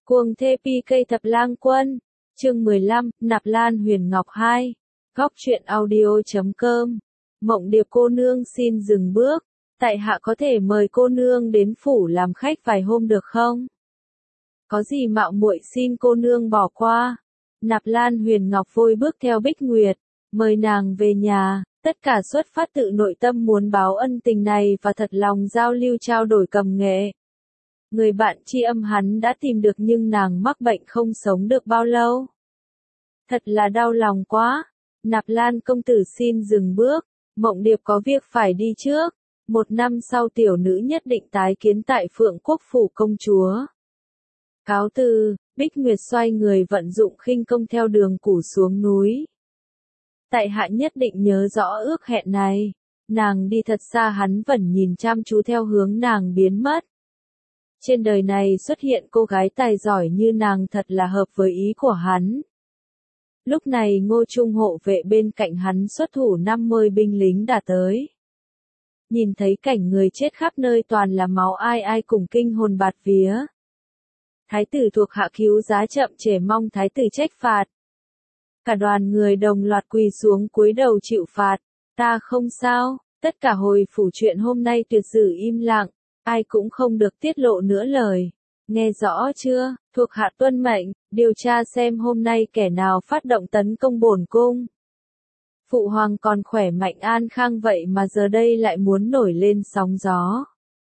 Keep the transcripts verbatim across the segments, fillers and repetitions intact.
Cuồng thê pi cây thập lang quân, chương mười lăm, Nạp Lan Huyền Ngọc hai, góc truyện audio chấm com. Mộng Điệp cô nương xin dừng bước, tại hạ có thể mời cô nương đến phủ làm khách vài hôm được không? Có gì mạo muội xin cô nương bỏ qua. Nạp Lan Huyền Ngọc vội bước theo Bích Nguyệt, mời nàng về nhà, tất cả xuất phát tự nội tâm muốn báo ân tình này và thật lòng giao lưu trao đổi cầm nghệ. Người bạn tri âm hắn đã tìm được nhưng nàng mắc bệnh không sống được bao lâu. Thật là đau lòng quá. Nạp Lan công tử xin dừng bước, Mộng Điệp có việc phải đi trước. Một năm sau tiểu nữ nhất định tái kiến tại Phượng Quốc phủ công chúa. Cáo từ, Bích Nguyệt xoay người vận dụng khinh công theo đường củ xuống núi. Tại hạ nhất định nhớ rõ ước hẹn này. Nàng đi thật xa, hắn vẫn nhìn chăm chú theo hướng nàng biến mất. Trên đời này xuất hiện cô gái tài giỏi như nàng thật là hợp với ý của hắn. Lúc này Ngô Trung hộ vệ bên cạnh hắn xuất thủ năm mươi binh lính đã tới. Nhìn thấy cảnh người chết khắp nơi toàn là máu, ai ai cùng kinh hồn bạt vía. Thái tử thuộc hạ cứu giá chậm trễ, mong thái tử trách phạt. Cả đoàn người đồng loạt quỳ xuống cúi đầu chịu phạt. Ta không sao, tất cả hồi phủ chuyện hôm nay tuyệt giữ im lặng. Ai cũng không được tiết lộ nữa lời. Nghe rõ chưa, thuộc hạ tuân mệnh, điều tra xem hôm nay kẻ nào phát động tấn công bổn cung. Phụ hoàng còn khỏe mạnh an khang vậy mà giờ đây lại muốn nổi lên sóng gió.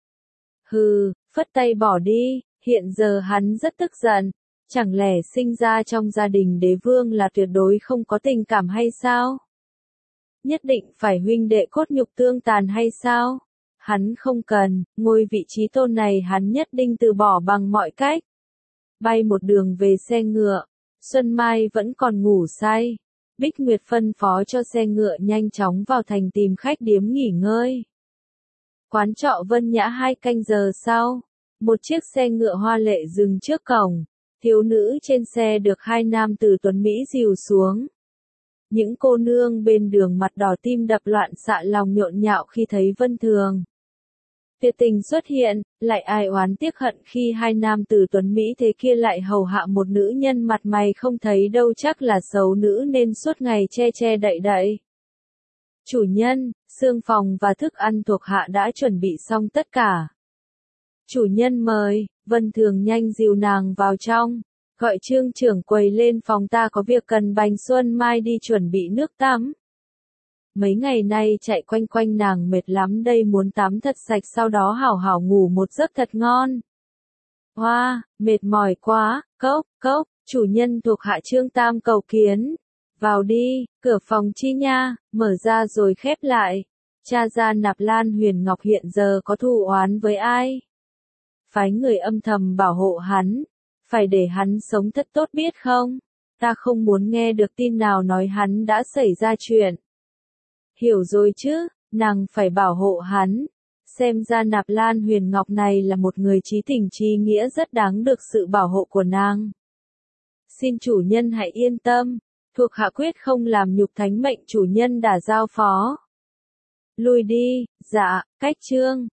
Hừ, phất tay bỏ đi, hiện giờ hắn rất tức giận. Chẳng lẽ sinh ra trong gia đình đế vương là tuyệt đối không có tình cảm hay sao? Nhất định phải huynh đệ cốt nhục tương tàn hay sao? Hắn không cần, ngôi vị trí tôn này hắn nhất định từ bỏ bằng mọi cách. Bay một đường về xe ngựa, Xuân Mai vẫn còn ngủ say. Bích Nguyệt phân phó cho xe ngựa nhanh chóng vào thành tìm khách điếm nghỉ ngơi. Quán trọ Vân Nhã hai canh giờ sau, một chiếc xe ngựa hoa lệ dừng trước cổng. Thiếu nữ trên xe được hai nam tử tuấn Mỹ dìu xuống. Những cô nương bên đường mặt đỏ tim đập loạn xạ lòng nhộn nhạo khi thấy Vân Thường. Tuyệt tình xuất hiện, lại ai oán tiếc hận khi hai nam tử tuấn Mỹ thế kia lại hầu hạ một nữ nhân mặt mày không thấy đâu, chắc là xấu nữ nên suốt ngày che che đậy đậy. Chủ nhân, xương phòng và thức ăn thuộc hạ đã chuẩn bị xong tất cả. Chủ nhân mời, Vân Thường nhanh dìu nàng vào trong, gọi Trương trưởng quầy lên phòng, ta có việc cần Bành Xuân Mai đi chuẩn bị nước tắm. Mấy ngày nay chạy quanh quanh nàng mệt lắm đây, muốn tắm thật sạch sau đó hảo hảo ngủ một giấc thật ngon. Hoa, wow, mệt mỏi quá, cốc, cốc, chủ nhân thuộc hạ Trương Tam cầu kiến. Vào đi, cửa phòng chi nha, mở ra rồi khép lại. Cha ra Nạp Lan Huyền Ngọc hiện giờ có thù oán với ai? Phái người âm thầm bảo hộ hắn, phải để hắn sống thật tốt biết không? Ta không muốn nghe được tin nào nói hắn đã xảy ra chuyện. Hiểu rồi chứ, nàng phải bảo hộ hắn. Xem ra Nạp Lan Huyền Ngọc này là một người trí tình trí nghĩa, rất đáng được sự bảo hộ của nàng. Xin chủ nhân hãy yên tâm, thuộc hạ quyết không làm nhục thánh mệnh chủ nhân đã giao phó. Lui đi, dạ, cách trương,